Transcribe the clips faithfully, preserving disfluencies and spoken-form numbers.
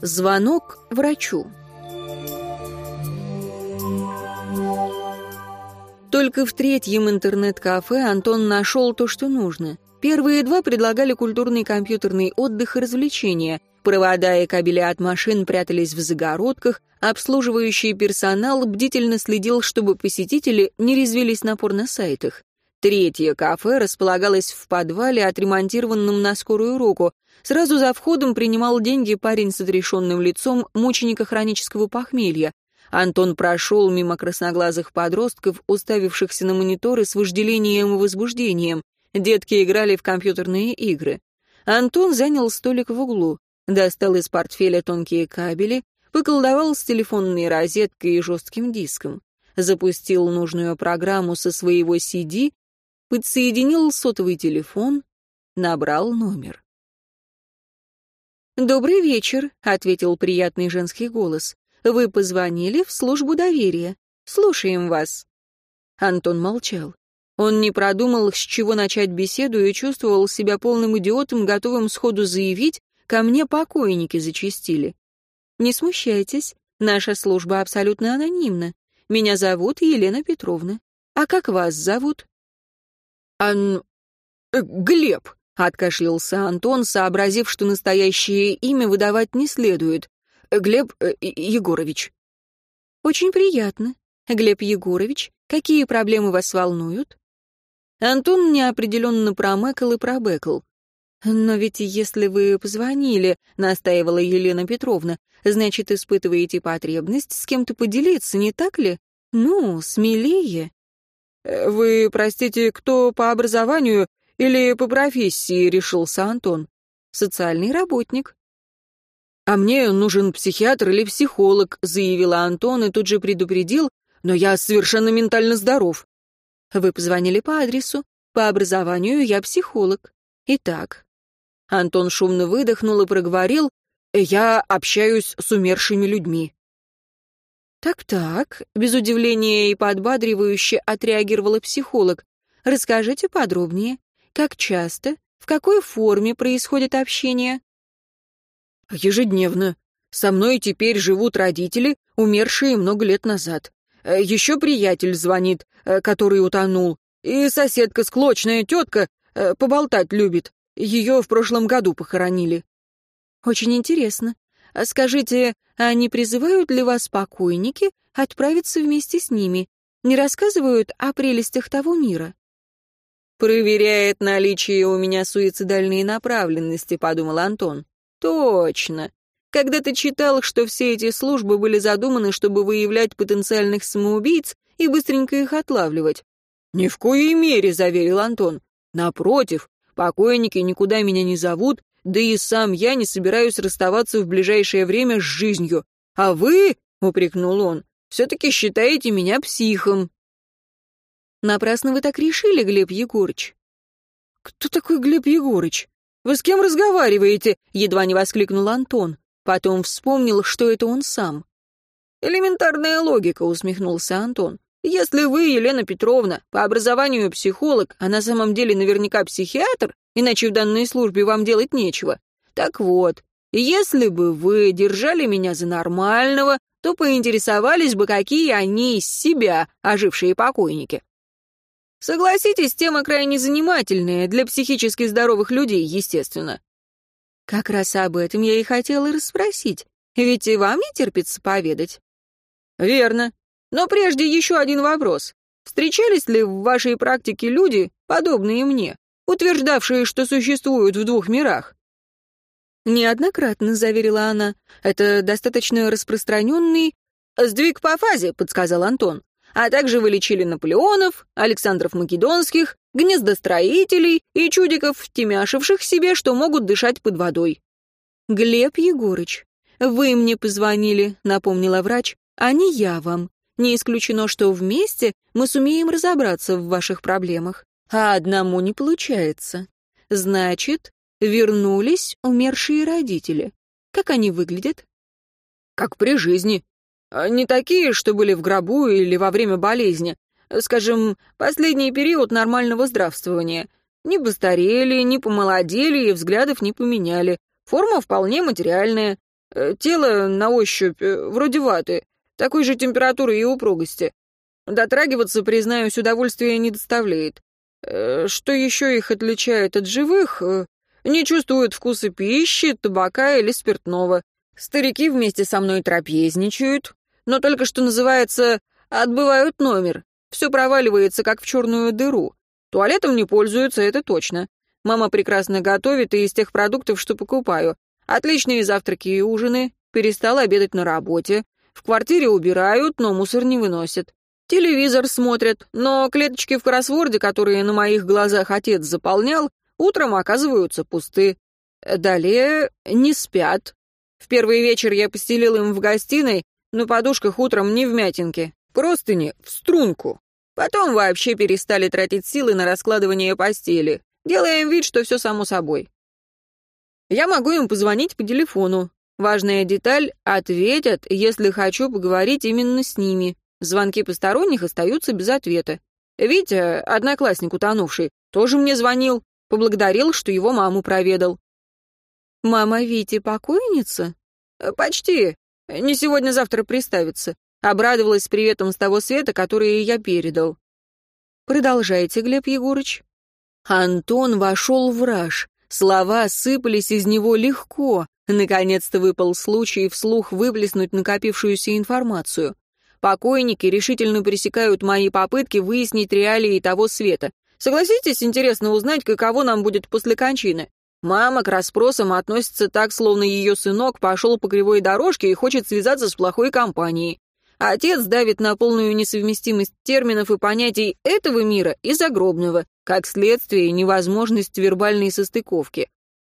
Звонок врачу. Только в третьем интернет-кафе Антон нашел то, что нужно. Первые два предлагали культурный компьютерный отдых и развлечения. Провода и кабели от машин прятались в загородках, обслуживающий персонал бдительно следил, чтобы посетители не резвились на порносайтах. Третье кафе располагалось в подвале, отремонтированном на скорую руку. Сразу за входом принимал деньги парень с отрешенным лицом мученика хронического похмелья. Антон прошел мимо красноглазых подростков, уставившихся на мониторы с вожделением и возбуждением. Детки играли в компьютерные игры. Антон занял столик в углу, достал из портфеля тонкие кабели, поколдовал с телефонной розеткой и жестким диском, запустил нужную программу со своего си ди, подсоединил сотовый телефон, набрал номер. «Добрый вечер», — ответил приятный женский голос. «Вы позвонили в службу доверия. Слушаем вас». Антон молчал. Он не продумал, с чего начать беседу, и чувствовал себя полным идиотом, готовым сходу заявить: «Ко мне покойники зачастили». «Не смущайтесь, наша служба абсолютно анонимна. Меня зовут Елена Петровна. А как вас зовут?» «Ан... Э, Глеб», — откашлялся Антон, сообразив, что настоящее имя выдавать не следует. «Глеб э, Егорович». «Очень приятно. Глеб Егорович, какие проблемы вас волнуют?» Антон неопределенно промэкал и пробэкал. «Но ведь если вы позвонили, — настаивала Елена Петровна, — значит, испытываете потребность с кем-то поделиться, не так ли? Ну, смелее». «Вы, простите, кто по образованию или по профессии?» — решился Антон. «Социальный работник». «А мне нужен психиатр или психолог», — заявила Антон и тут же предупредил, «но я совершенно ментально здоров». «Вы позвонили по адресу. По образованию я психолог. Итак». Антон шумно выдохнул и проговорил: «Я общаюсь с умершими людьми». «Так-так», — без удивления и подбадривающе отреагировала психолог. «Расскажите подробнее. Как часто, в какой форме происходит общение?» «Ежедневно. Со мной теперь живут родители, умершие много лет назад. Еще приятель звонит, который утонул. И соседка, склочная тетка, поболтать любит. Ее в прошлом году похоронили». «Очень интересно. Скажите, а не призывают ли вас покойники отправиться вместе с ними? Не рассказывают о прелестях того мира?» «Проверяет наличие у меня суицидальной направленности», — подумал Антон. «Точно. Когда-то читал, что все эти службы были задуманы, чтобы выявлять потенциальных самоубийц и быстренько их отлавливать». «Ни в коей мере», — заверил Антон. «Напротив, покойники никуда меня не зовут, да и сам я не собираюсь расставаться в ближайшее время с жизнью. А вы, — упрекнул он, — все-таки считаете меня психом». «Напрасно вы так решили, Глеб Егорыч». «Кто такой Глеб Егорыч? Вы с кем разговариваете?» — едва не воскликнул Антон. Потом вспомнил, что это он сам. «Элементарная логика», — усмехнулся Антон. «Если вы, Елена Петровна, по образованию психолог, а на самом деле наверняка психиатр, иначе в данной службе вам делать нечего. Так вот, если бы вы держали меня за нормального, то поинтересовались бы, какие они из себя ожившие покойники. Согласитесь, тема крайне занимательная, для психически здоровых людей, естественно». «Как раз об этом я и хотела расспросить, ведь и вам не терпится поведать». «Верно. Но прежде еще один вопрос. Встречались ли в вашей практике люди, подобные мне, утверждавшие, что существуют в двух мирах?» «Неоднократно», — заверила она. «Это достаточно распространенный...» «Сдвиг по фазе», — подсказал Антон. «А также вы лечили Наполеонов, Александров Македонских, гнездостроителей и чудиков, втемяшивших себе, что могут дышать под водой». «Глеб Егорыч, вы мне позвонили», — напомнила врач, — «а не я вам. Не исключено, что вместе мы сумеем разобраться в ваших проблемах, а одному не получается. Значит, вернулись умершие родители. Как они выглядят?» «Как при жизни. Не такие, что были в гробу или во время болезни. Скажем, последний период нормального здравствования. Не постарели, не помолодели и взглядов не поменяли. Форма вполне материальная. Э, тело на ощупь, э, вроде ваты, такой же температуры и упругости. Дотрагиваться, признаюсь, удовольствия не доставляет. Э, что еще их отличает от живых? Э, не чувствуют вкуса пищи, табака или спиртного. Старики вместе со мной трапезничают, но только что называется «отбывают номер». Все проваливается, как в черную дыру. Туалетом не пользуются, это точно. Мама прекрасно готовит и из тех продуктов, что покупаю. Отличные завтраки и ужины. Перестала обедать на работе. В квартире убирают, но мусор не выносят. Телевизор смотрят, но клеточки в кроссворде, которые на моих глазах отец заполнял, утром оказываются пусты. Далее не спят. В первый вечер я постелил им в гостиной, на подушках утром не вмятинки, простыни в струнку. Потом вообще перестали тратить силы на раскладывание постели. Делаем вид, что все само собой. Я могу им позвонить по телефону. Важная деталь — ответят, если хочу поговорить именно с ними. Звонки посторонних остаются без ответа. Витя, одноклассник утонувший, тоже мне звонил, поблагодарил, что его маму проведал. «Мама Вити покойница?» «Почти. Не сегодня-завтра приставится». Обрадовалась приветом с того света, который я передал. «Продолжайте, Глеб Егорыч». Антон вошел в раж. Слова сыпались из него легко. Наконец-то выпал случай вслух выплеснуть накопившуюся информацию. Покойники решительно пресекают мои попытки выяснить реалии того света. Согласитесь, интересно узнать, каково нам будет после кончины. Мама к расспросам относится так, словно ее сынок пошел по кривой дорожке и хочет связаться с плохой компанией. Отец давит на полную несовместимость терминов и понятий этого мира и загробного, как следствие невозможность вербальной состыковки.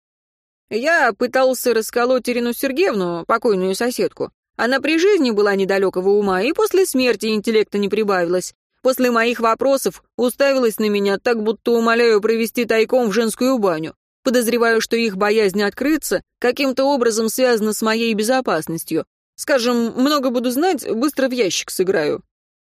Я пытался расколоть Ирину Сергеевну, покойную соседку. Она при жизни была недалекого ума, и после смерти интеллекта не прибавилось. После моих вопросов уставилась на меня так, будто умоляю провести тайком в женскую баню. Подозреваю, что их боязнь открыться каким-то образом связана с моей безопасностью. Скажем, много буду знать, быстро в ящик сыграю.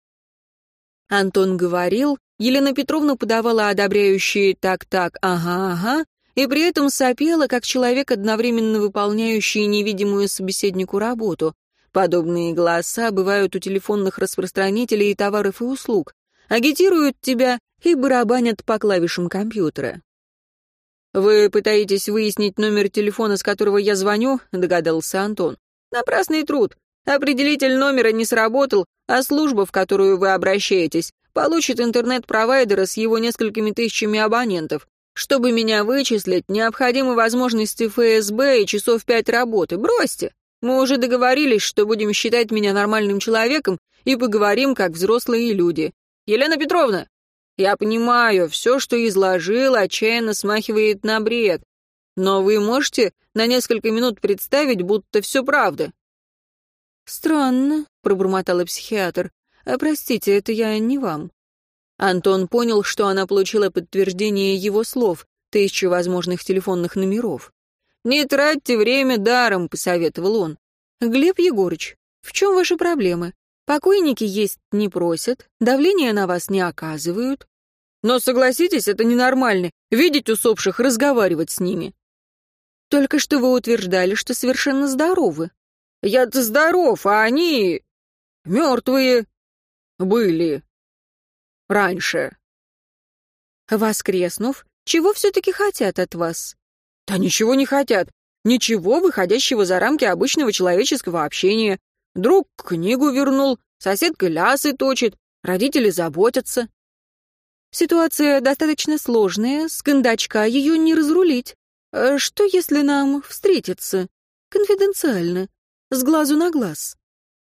Антон говорил, Елена Петровна подавала одобряющие «так-так, ага-ага», и при этом сопела, как человек, одновременно выполняющий невидимую собеседнику работу. Подобные голоса бывают у телефонных распространителей товаров и услуг. Агитируют тебя и барабанят по клавишам компьютера. «Вы пытаетесь выяснить номер телефона, с которого я звоню?» — догадался Антон. «Напрасный труд. Определитель номера не сработал, а служба, в которую вы обращаетесь, получит интернет-провайдера с его несколькими тысячами абонентов. Чтобы меня вычислить, необходимы возможности эф эс бэ и часов пять работы. Бросьте. Мы уже договорились, что будем считать меня нормальным человеком и поговорим, как взрослые люди. Елена Петровна, я понимаю, все, что изложил, отчаянно смахивает на бред. Но вы можете на несколько минут представить, будто все правда?» «Странно», — пробормотала психиатр. «А простите, это я не вам». Антон понял, что она получила подтверждение его слов, тысячу возможных телефонных номеров. «Не тратьте время даром», — посоветовал он. «Глеб Егорыч, в чем ваши проблемы? Покойники есть не просят, давление на вас не оказывают». «Но согласитесь, это ненормально, видеть усопших, разговаривать с ними». «Только что вы утверждали, что совершенно здоровы». «Я-то здоров, а они... мертвые были раньше». Воскреснув, чего все-таки хотят от вас? «Да ничего не хотят. Ничего, выходящего за рамки обычного человеческого общения. Друг книгу вернул, соседка лясы точит, родители заботятся». «Ситуация достаточно сложная, с кондачка ее не разрулить. Что, если нам встретиться? Конфиденциально, с глазу на глаз?»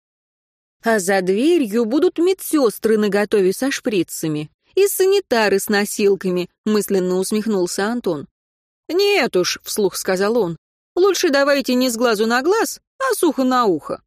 А за дверью будут медсестры наготове со шприцами и санитары с носилками, мысленно усмехнулся Антон. «Нет уж», — вслух сказал он, — «лучше давайте не с глазу на глаз, а сухо на ухо».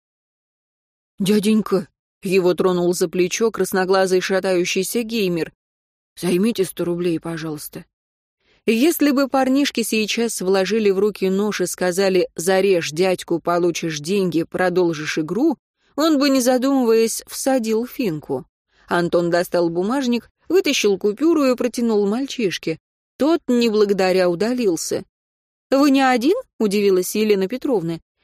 «Дяденька», — его тронул за плечо красноглазый шатающийся геймер, — «займите сто рублей, пожалуйста». Если бы парнишки сейчас вложили в руки нож и сказали «зарежь дядьку, получишь деньги, продолжишь игру», он бы, не задумываясь, всадил финку. Антон достал бумажник, вытащил купюру и протянул мальчишке. Тот, не благодаря, удалился. «Вы не один?» — удивилась Елена Петровна.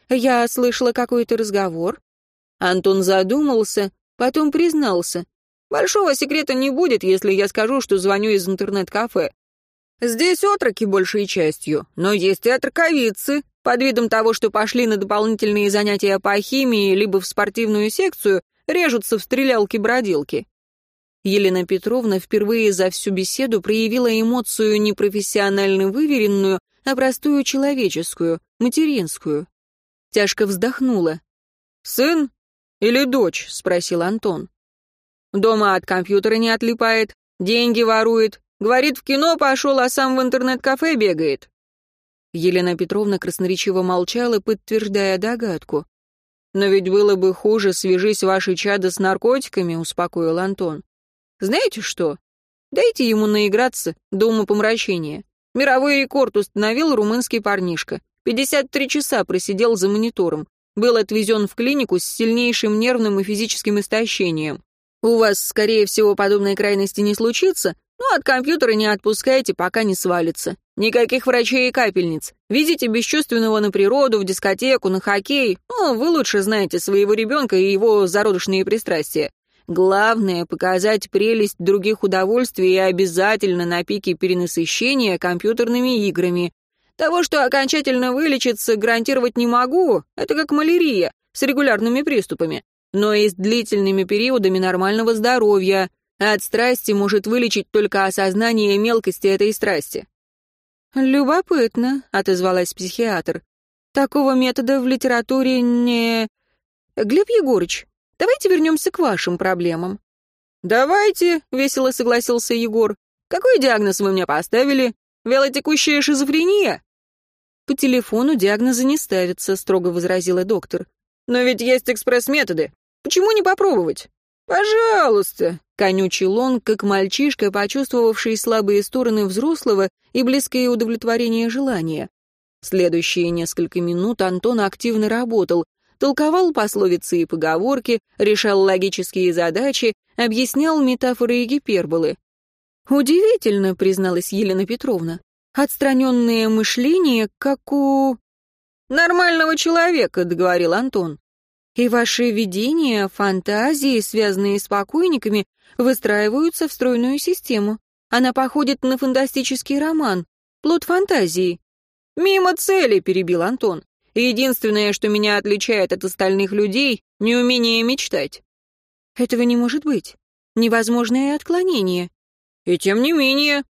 Я слышала какой-то разговор». Антон задумался, потом признался. «Большого секрета не будет, если я скажу, что звоню из интернет-кафе. Здесь отроки большей частью, но есть и отроковицы. Под видом того, что пошли на дополнительные занятия по химии либо в спортивную секцию, режутся в стрелялки-бродилки». Елена Петровна впервые за всю беседу проявила эмоцию не профессионально выверенную, а простую человеческую, материнскую. Тяжко вздохнула. «Сын или дочь?» — спросил Антон. «Дома от компьютера не отлипает, деньги ворует, говорит, в кино пошел, а сам в интернет-кафе бегает». Елена Петровна красноречиво молчала, подтверждая догадку. «Но ведь было бы хуже, свяжись ваши чада с наркотиками», — успокоил Антон. «Знаете что? Дайте ему наиграться до умопомрачения. Мировой рекорд установил румынский парнишка. пятьдесят три часа просидел за монитором. Был отвезен в клинику с сильнейшим нервным и физическим истощением. У вас, скорее всего, подобной крайности не случится, но от компьютера не отпускайте, пока не свалится. Никаких врачей и капельниц. Везите бесчувственного на природу, в дискотеку, на хоккей. Ну, вы лучше знаете своего ребенка и его зародышные пристрастия. Главное — показать прелесть других удовольствий и обязательно на пике перенасыщения компьютерными играми. Того, что окончательно вылечиться, гарантировать не могу, это как малярия, с регулярными приступами, но и с длительными периодами нормального здоровья. От страсти может вылечить только осознание мелкости этой страсти». «Любопытно», — отозвалась психиатр. «Такого метода в литературе не...» «Глеб Егорыч, давайте вернемся к вашим проблемам». «Давайте», — весело согласился Егор. «Какой диагноз вы мне поставили? Вялотекущая шизофрения?» «По телефону диагноза не ставится», — строго возразила доктор. «Но ведь есть экспресс-методы. Почему не попробовать?» «Пожалуйста», — конючил он, как мальчишка, почувствовавший слабые стороны взрослого и близкое удовлетворение желания. Следующие несколько минут Антон активно работал, толковал пословицы и поговорки, решал логические задачи, объяснял метафоры и гиперболы. «Удивительно», — призналась Елена Петровна. «Отстраненное мышление, как у...» «Нормального человека», — договорил Антон. «И ваши видения, фантазии, связанные с покойниками, выстраиваются в стройную систему. Она походит на фантастический роман, плод фантазии». «Мимо цели», — перебил Антон. «Единственное, что меня отличает от остальных людей, неумение мечтать». «Этого не может быть. Невозможное отклонение». «И тем не менее».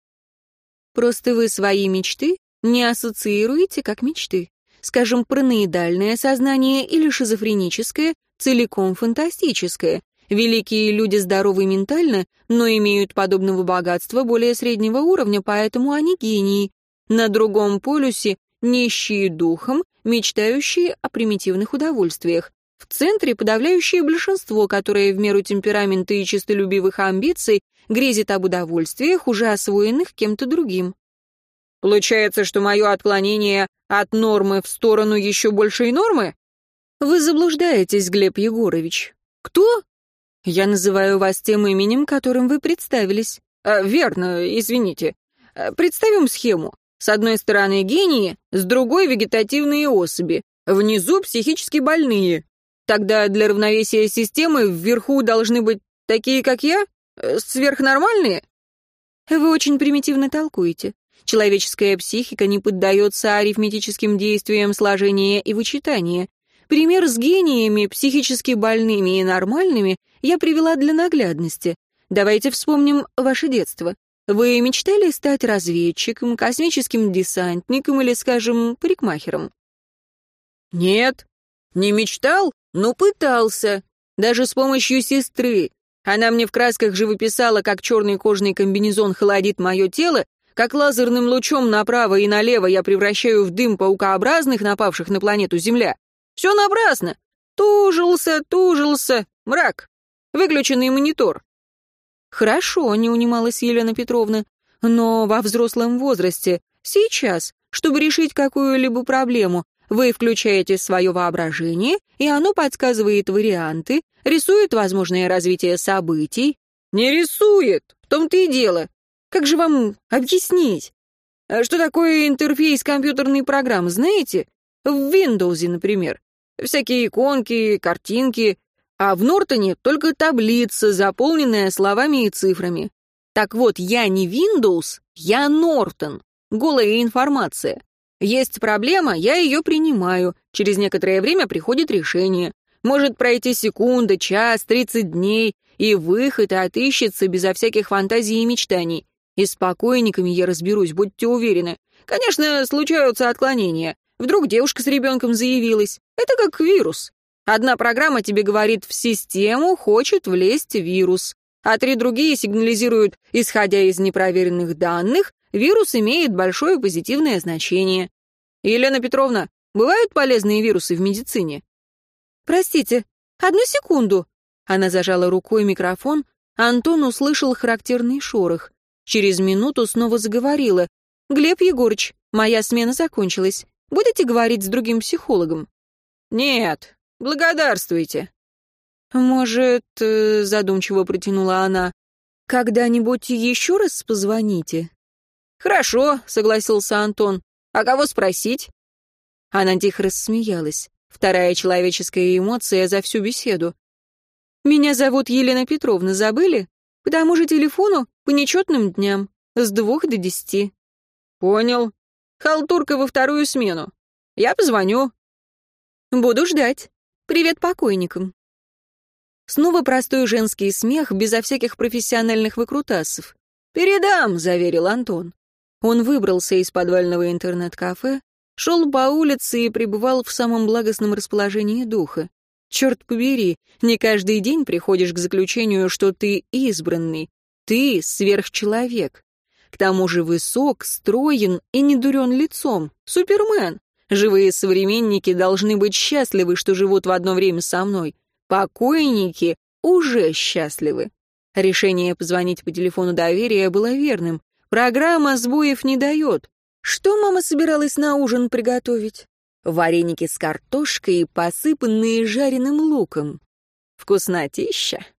«Просто вы свои мечты не ассоциируете как мечты. Скажем, параноидальное сознание или шизофреническое, целиком фантастическое. Великие люди здоровы ментально, но имеют подобного богатства более среднего уровня, поэтому они гении. На другом полюсе нищие духом, мечтающие о примитивных удовольствиях. В центре подавляющее большинство, которое в меру темперамента и честолюбивых амбиций грезит об удовольствиях, уже освоенных кем-то другим». «Получается, что мое отклонение от нормы в сторону еще большей нормы?» «Вы заблуждаетесь, Глеб Егорович». «Кто?» «Я называю вас тем именем, которым вы представились». А, «Верно, извините. Представим схему. С одной стороны гении, с другой вегетативные особи. Внизу психически больные. Тогда для равновесия системы вверху должны быть такие, как я? Сверхнормальные?» «Вы очень примитивно толкуете. Человеческая психика не поддается арифметическим действиям сложения и вычитания. Пример с гениями, психически больными и нормальными, я привела для наглядности. Давайте вспомним ваше детство. Вы мечтали стать разведчиком, космическим десантником или, скажем, парикмахером?» «Нет, не мечтал, но пытался. Даже с помощью сестры. Она мне в красках живописала, как черный кожаный комбинезон холодит мое тело, как лазерным лучом направо и налево я превращаю в дым паукообразных, напавших на планету Земля. Все напрасно. Тужился, тужился. Мрак. Выключенный монитор». «Хорошо», — не унималась Елена Петровна, «но во взрослом возрасте, сейчас, чтобы решить какую-либо проблему, вы включаете свое воображение, и оно подсказывает варианты, рисует возможное развитие событий». «Не рисует, в том-то и дело. Как же вам объяснить? Что такое интерфейс компьютерной программы, знаете? В Windows, например. Всякие иконки, картинки. А в Нортоне только таблица, заполненная словами и цифрами. Так вот, я не Windows, я Нортон. Голая информация. Есть проблема, я ее принимаю. Через некоторое время приходит решение. Может пройти секунда, час, тридцать дней, и выход отыщется безо всяких фантазий и мечтаний. И с покойниками я разберусь, будьте уверены. Конечно, случаются отклонения. Вдруг девушка с ребенком заявилась. Это как вирус. Одна программа тебе говорит, в систему хочет влезть вирус, а три другие сигнализируют, исходя из непроверенных данных, вирус имеет большое позитивное значение. Елена Петровна, бывают полезные вирусы в медицине? Простите, одну секунду. Она зажала рукой микрофон, а Антон услышал характерный шорох. Через минуту снова заговорила. «Глеб Егорыч, моя смена закончилась. Будете говорить с другим психологом?» «Нет, благодарствуйте». «Может, — задумчиво протянула она, — когда-нибудь еще раз позвоните?» «Хорошо», — согласился Антон. «А кого спросить?» Она тихо рассмеялась. Вторая человеческая эмоция за всю беседу. «Меня зовут Елена Петровна, забыли? По тому же телефону, по нечетным дням, с двух до десяти». «Понял. Халтурка во вторую смену. Я позвоню». «Буду ждать. Привет покойникам». Снова простой женский смех, безо всяких профессиональных выкрутасов. «Передам», — заверил Антон. Он выбрался из подвального интернет-кафе, шел по улице и пребывал в самом благостном расположении духа. Черт побери, не каждый день приходишь к заключению, что ты избранный, ты сверхчеловек. К тому же высок, строен и не дурен лицом. Супермен. Живые современники должны быть счастливы, что живут в одно время со мной. Покойники уже счастливы. Решение позвонить по телефону доверия было верным. Программа сбоев не дает. Что мама собиралась на ужин приготовить? Вареники с картошкой, посыпанные жареным луком. Вкуснотища.